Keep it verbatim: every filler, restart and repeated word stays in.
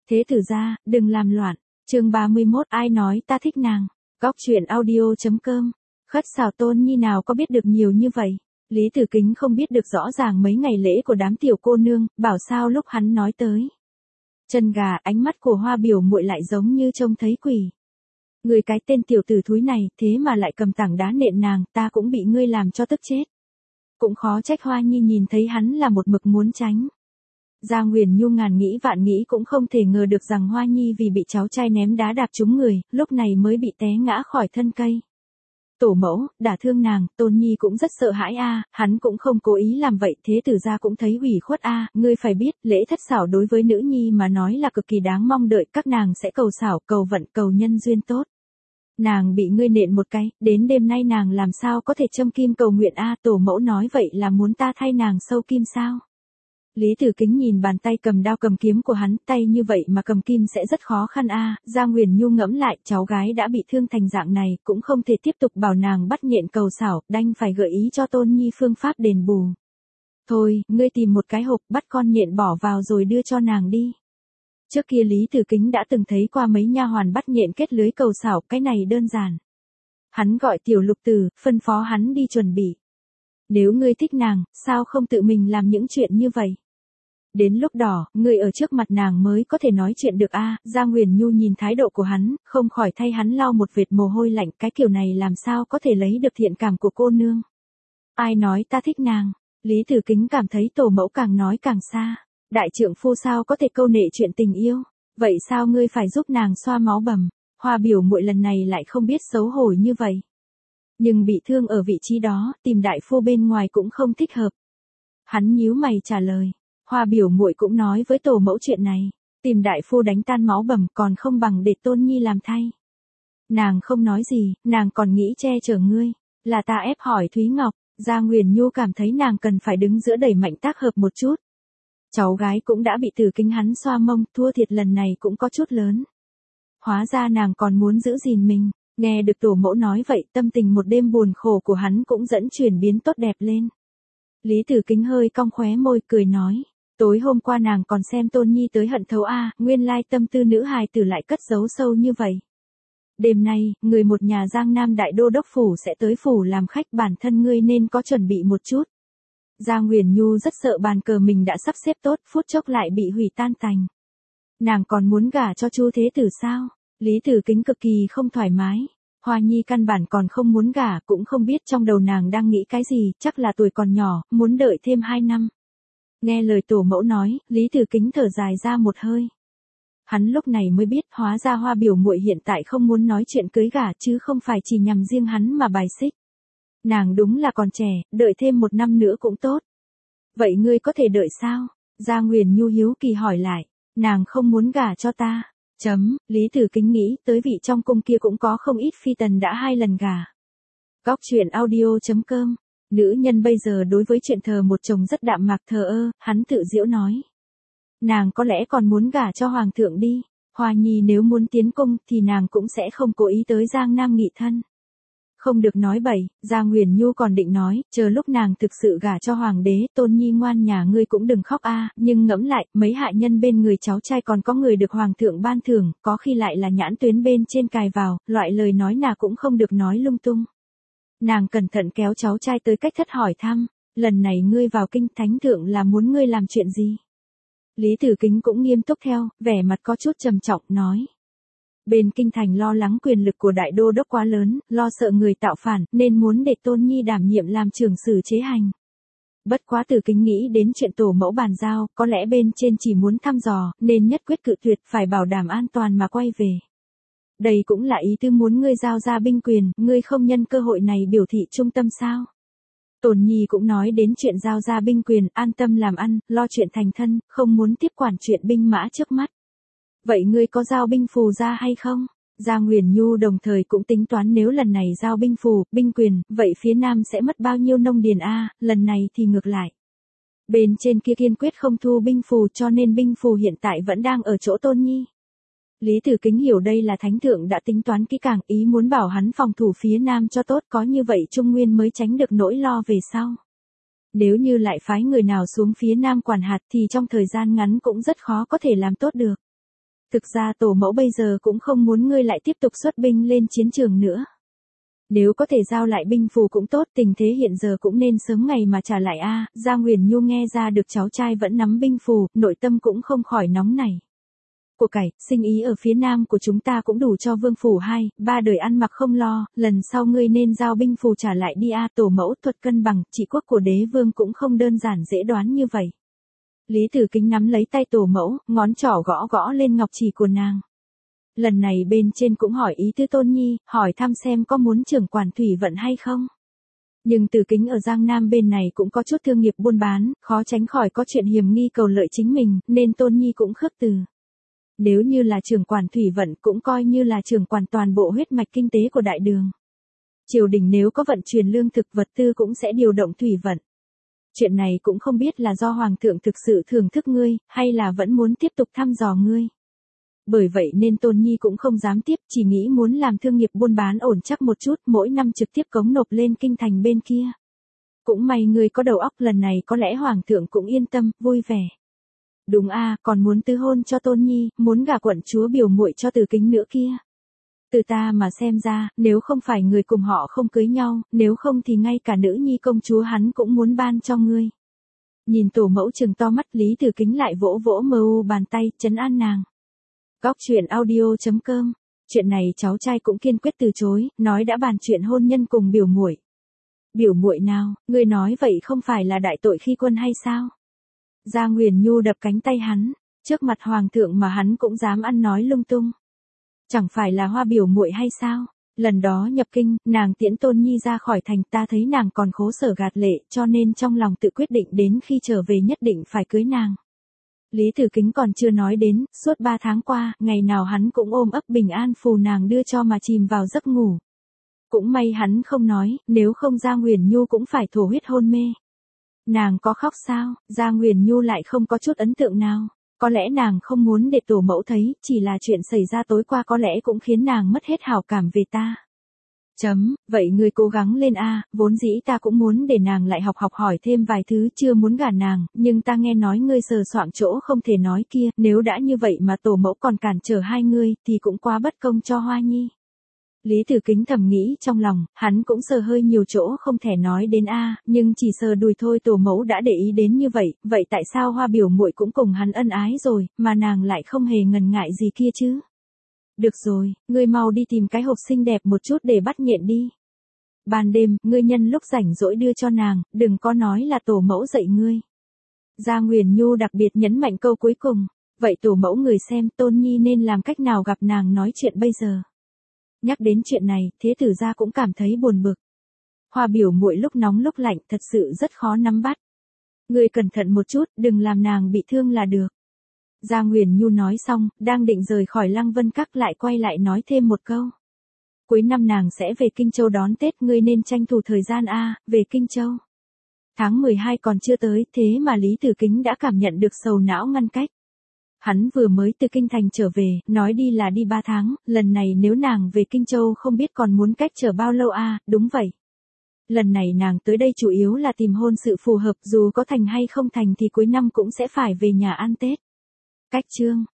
Thế tử gia, đừng làm loạn. Chương ba mươi mốt, ai nói ta thích nàng. Góc truyện audio chấm com. Khất xảo Tôn Nhi nào có biết được nhiều như vậy. Lý Tử Kính không biết được rõ ràng mấy ngày lễ của đám tiểu cô nương, bảo sao lúc hắn nói tới chân gà, ánh mắt của Hoa biểu muội lại giống như trông thấy quỷ. Người cái tên tiểu tử thúi này, thế mà lại cầm tảng đá nện nàng, ta cũng bị ngươi làm cho tức chết. Cũng khó trách Hoa Nhi nhìn thấy hắn là một mực muốn tránh. Gia Nguyền Nhu ngàn nghĩ vạn nghĩ cũng không thể ngờ được rằng Hoa Nhi vì bị cháu trai ném đá đạp trúng người, lúc này mới bị té ngã khỏi thân cây. Tổ mẫu, đả thương nàng, Tôn Nhi cũng rất sợ hãi a, hắn cũng không cố ý làm vậy, thế tử gia cũng thấy ủy khuất a, ngươi phải biết, lễ thất xảo đối với nữ nhi mà nói là cực kỳ đáng mong đợi, các nàng sẽ cầu xảo, cầu vận, cầu nhân duyên tốt. Nàng bị ngươi nện một cái, đến đêm nay nàng làm sao có thể châm kim cầu nguyện a, tổ mẫu nói vậy là muốn ta thay nàng sâu kim sao? Lý Tử Kính nhìn bàn tay cầm đao cầm kiếm của hắn, tay như vậy mà cầm kim sẽ rất khó khăn a. Gia Nguyền Nhu ngẫm lại, cháu gái đã bị thương thành dạng này, cũng không thể tiếp tục bảo nàng bắt nhện cầu xảo, đành phải gợi ý cho Tôn Nhi phương pháp đền bù. Thôi, ngươi tìm một cái hộp, bắt con nhện bỏ vào rồi đưa cho nàng đi. Trước kia Lý Tử Kính đã từng thấy qua mấy nha hoàn bắt nhện kết lưới cầu xảo, cái này đơn giản. Hắn gọi Tiểu Lục Tử, phân phó hắn đi chuẩn bị. Nếu ngươi thích nàng, sao không tự mình làm những chuyện như vậy? Đến lúc đó, ngươi ở trước mặt nàng mới có thể nói chuyện được a. Gia Nguyền Nhu nhìn thái độ của hắn, không khỏi thay hắn lau một vệt mồ hôi lạnh, cái kiểu này làm sao có thể lấy được thiện cảm của cô nương. Ai nói ta thích nàng? Lý Tử Kính cảm thấy tổ mẫu càng nói càng xa. Đại trượng phu sao có thể câu nệ chuyện tình yêu? Vậy sao ngươi phải giúp nàng xoa máu bầm? Hoa biểu muội lần này lại không biết xấu hổ như vậy. Nhưng bị thương ở vị trí đó, tìm đại phu bên ngoài cũng không thích hợp. Hắn nhíu mày trả lời. Hoa biểu muội cũng nói với tổ mẫu chuyện này. Tìm đại phu đánh tan máu bầm còn không bằng để Tôn Nhi làm thay. Nàng không nói gì, nàng còn nghĩ che chở ngươi. Là ta ép hỏi Thúy Ngọc. Gia Nguyền Nhu cảm thấy nàng cần phải đứng giữa đẩy mạnh tác hợp một chút. Cháu gái cũng đã bị Tử Kính hắn xoa mông, thua thiệt lần này cũng có chút lớn. Hóa ra nàng còn muốn giữ gìn mình. Nghe được tổ mẫu nói vậy, tâm tình một đêm buồn khổ của hắn cũng dẫn chuyển biến tốt đẹp lên. Lý Tử Kính hơi cong khóe môi cười nói, tối hôm qua nàng còn xem Tôn Nhi tới hận thấu a, nguyên lai tâm tư nữ hài tử lại cất giấu sâu như vậy. Đêm nay, người một nhà Giang Nam đại đô đốc phủ sẽ tới phủ làm khách, bản thân ngươi nên có chuẩn bị một chút. Gia Nguyền Nhu rất sợ bàn cờ mình đã sắp xếp tốt, phút chốc lại bị hủy tan tành. Nàng còn muốn gả cho Chu Thế Tử sao? Lý Tử Kính cực kỳ không thoải mái. Hoa Nhi căn bản còn không muốn gả, cũng không biết trong đầu nàng đang nghĩ cái gì, chắc là tuổi còn nhỏ, muốn đợi thêm hai năm. Nghe lời tổ mẫu nói, Lý Tử Kính thở dài ra một hơi. Hắn lúc này mới biết, hóa ra Hoa biểu muội hiện tại không muốn nói chuyện cưới gả chứ không phải chỉ nhằm riêng hắn mà bài xích. Nàng đúng là còn trẻ, đợi thêm một năm nữa cũng tốt. Vậy ngươi có thể đợi sao? Gia Nguyền Nhu hiếu kỳ hỏi lại. Nàng không muốn gả cho ta. Chấm, Lý Tử Kính nghĩ tới vị trong cung kia cũng có không ít phi tần đã hai lần gả. Góc truyện audio chấm com. Nữ nhân bây giờ đối với chuyện thờ một chồng rất đạm mạc thờ ơ, hắn tự giễu nói. Nàng có lẽ còn muốn gả cho hoàng thượng đi. Hoa Nhi nếu muốn tiến cung thì nàng cũng sẽ không cố ý tới Giang Nam nghị thân. Không được nói bậy, Gia Nguyền Nhu còn định nói, chờ lúc nàng thực sự gả cho hoàng đế, Tôn Nhi ngoan nhà ngươi cũng đừng khóc a, nhưng ngẫm lại, mấy hạ nhân bên người cháu trai còn có người được hoàng thượng ban thưởng, có khi lại là nhãn tuyến bên trên cài vào, loại lời nói nào cũng không được nói lung tung. Nàng cẩn thận kéo cháu trai tới cách thất hỏi thăm, lần này ngươi vào kinh thánh thượng là muốn ngươi làm chuyện gì? Lý Tử Kính cũng nghiêm túc theo, vẻ mặt có chút trầm trọng nói. Bên kinh thành lo lắng quyền lực của đại đô đốc quá lớn, lo sợ người tạo phản, nên muốn để Tôn Nhi đảm nhiệm làm trưởng xử chế hành. Bất quá Tử Kính nghĩ đến chuyện tổ mẫu bàn giao, có lẽ bên trên chỉ muốn thăm dò, nên nhất quyết cự tuyệt, phải bảo đảm an toàn mà quay về. Đây cũng là ý tư muốn ngươi giao ra binh quyền, ngươi không nhân cơ hội này biểu thị trung tâm sao? Tôn Nhi cũng nói đến chuyện giao ra binh quyền, an tâm làm ăn, lo chuyện thành thân, không muốn tiếp quản chuyện binh mã trước mắt. Vậy ngươi có giao binh phù ra hay không? Gia Nguyền Nhu đồng thời cũng tính toán nếu lần này giao binh phù, binh quyền, vậy phía Nam sẽ mất bao nhiêu nông điền a, lần này thì ngược lại. Bên trên kia kiên quyết không thu binh phù cho nên binh phù hiện tại vẫn đang ở chỗ Tôn Nhi. Lý Tử Kính hiểu đây là thánh thượng đã tính toán kỹ càng, ý muốn bảo hắn phòng thủ phía Nam cho tốt, có như vậy Trung Nguyên mới tránh được nỗi lo về sau. Nếu như lại phái người nào xuống phía Nam quản hạt thì trong thời gian ngắn cũng rất khó có thể làm tốt được. Thực ra tổ mẫu bây giờ cũng không muốn ngươi lại tiếp tục xuất binh lên chiến trường nữa. Nếu có thể giao lại binh phù cũng tốt, tình thế hiện giờ cũng nên sớm ngày mà trả lại a. Gia Nguyền Nhu nghe ra được cháu trai vẫn nắm binh phù, nội tâm cũng không khỏi nóng nảy. Của cải, sinh ý ở phía nam của chúng ta cũng đủ cho vương phủ hai, ba đời ăn mặc không lo, lần sau ngươi nên giao binh phù trả lại đi a. Tổ mẫu thuật cân bằng, trị quốc của đế vương cũng không đơn giản dễ đoán như vậy. Lý Tử Kính nắm lấy tay tổ mẫu, ngón trỏ gõ gõ lên ngọc chỉ của nàng. Lần này bên trên cũng hỏi ý tứ Tôn Nhi, hỏi thăm xem có muốn trưởng quản thủy vận hay không. Nhưng Tử Kính ở Giang Nam bên này cũng có chút thương nghiệp buôn bán, khó tránh khỏi có chuyện hiểm nghi cầu lợi chính mình, nên Tôn Nhi cũng khước từ. Nếu như là trưởng quản thủy vận cũng coi như là trưởng quản toàn bộ huyết mạch kinh tế của đại đường. Triều đình nếu có vận chuyển lương thực vật tư cũng sẽ điều động thủy vận. Chuyện này cũng không biết là do Hoàng thượng thực sự thưởng thức ngươi, hay là vẫn muốn tiếp tục thăm dò ngươi. Bởi vậy nên Tôn Nhi cũng không dám tiếp, chỉ nghĩ muốn làm thương nghiệp buôn bán ổn chắc một chút, mỗi năm trực tiếp cống nộp lên kinh thành bên kia. Cũng may ngươi có đầu óc, lần này có lẽ Hoàng thượng cũng yên tâm, vui vẻ. Đúng a, còn muốn tứ hôn cho Tôn Nhi, muốn gả quận chúa biểu muội cho Tử Kính nữa kia. Từ ta mà xem ra, nếu không phải người cùng họ không cưới nhau, nếu không thì ngay cả nữ nhi công chúa hắn cũng muốn ban cho ngươi. Nhìn tổ mẫu trừng to mắt, Lý Tử Kính lại vỗ vỗ mờ u bàn tay, trấn an nàng. Góc truyện audio chấm com. Chuyện này cháu trai cũng kiên quyết từ chối, nói đã bàn chuyện hôn nhân cùng biểu muội. Biểu muội nào, ngươi nói vậy không phải là đại tội khi quân hay sao? Gia Nguyền Nhu đập cánh tay hắn, trước mặt hoàng thượng mà hắn cũng dám ăn nói lung tung. Chẳng phải là Hoa biểu muội hay sao? Lần đó nhập kinh, nàng tiễn Tôn Nhi ra khỏi thành, ta thấy nàng còn khổ sở gạt lệ, cho nên trong lòng tự quyết định đến khi trở về nhất định phải cưới nàng. Lý Tử Kính còn chưa nói đến, suốt ba tháng qua, ngày nào hắn cũng ôm ấp bình an phù nàng đưa cho mà chìm vào giấc ngủ. Cũng may hắn không nói, nếu không Gia Nguyền Nhu cũng phải thổ huyết hôn mê. Nàng có khóc sao? Gia Nguyền Nhu lại không có chút ấn tượng nào. Có lẽ nàng không muốn để tổ mẫu thấy, chỉ là chuyện xảy ra tối qua có lẽ cũng khiến nàng mất hết hảo cảm về ta. Chấm, vậy ngươi cố gắng lên a, vốn dĩ ta cũng muốn để nàng lại học học hỏi thêm vài thứ, chưa muốn gả nàng, nhưng ta nghe nói ngươi sờ soạng chỗ không thể nói kia, nếu đã như vậy mà tổ mẫu còn cản trở hai ngươi, thì cũng quá bất công cho Hoa Nhi. Lý Tử Kính thầm nghĩ trong lòng, hắn cũng sờ hơi nhiều chỗ không thể nói đến a, nhưng chỉ sờ đùi thôi tổ mẫu đã để ý đến như vậy, vậy tại sao Hoa biểu muội cũng cùng hắn ân ái rồi, mà nàng lại không hề ngần ngại gì kia chứ? Được rồi, ngươi mau đi tìm cái hộp xinh đẹp một chút để bắt nhện đi. Ban đêm, ngươi nhân lúc rảnh rỗi đưa cho nàng, đừng có nói là tổ mẫu dạy ngươi. Gia Nguyền Nhu đặc biệt nhấn mạnh câu cuối cùng, vậy tổ mẫu người xem Tôn Nhi nên làm cách nào gặp nàng nói chuyện bây giờ. Nhắc đến chuyện này, Thế Tử gia cũng cảm thấy buồn bực. Hoa biểu muội lúc nóng lúc lạnh thật sự rất khó nắm bắt. Ngươi cẩn thận một chút, đừng làm nàng bị thương là được. Gia Nguyền Nhu nói xong, đang định rời khỏi Lăng Vân Các lại quay lại nói thêm một câu. Cuối năm nàng sẽ về Kinh Châu đón Tết, ngươi nên tranh thủ thời gian a, về Kinh Châu. Tháng mười hai còn chưa tới, thế mà Lý Tử Kính đã cảm nhận được sầu não ngăn cách. Hắn vừa mới từ Kinh Thành trở về, nói đi là đi ba tháng, lần này nếu nàng về Kinh Châu không biết còn muốn cách chờ bao lâu a, đúng vậy. Lần này nàng tới đây chủ yếu là tìm hôn sự phù hợp, dù có thành hay không thành thì cuối năm cũng sẽ phải về nhà ăn Tết. Cách chương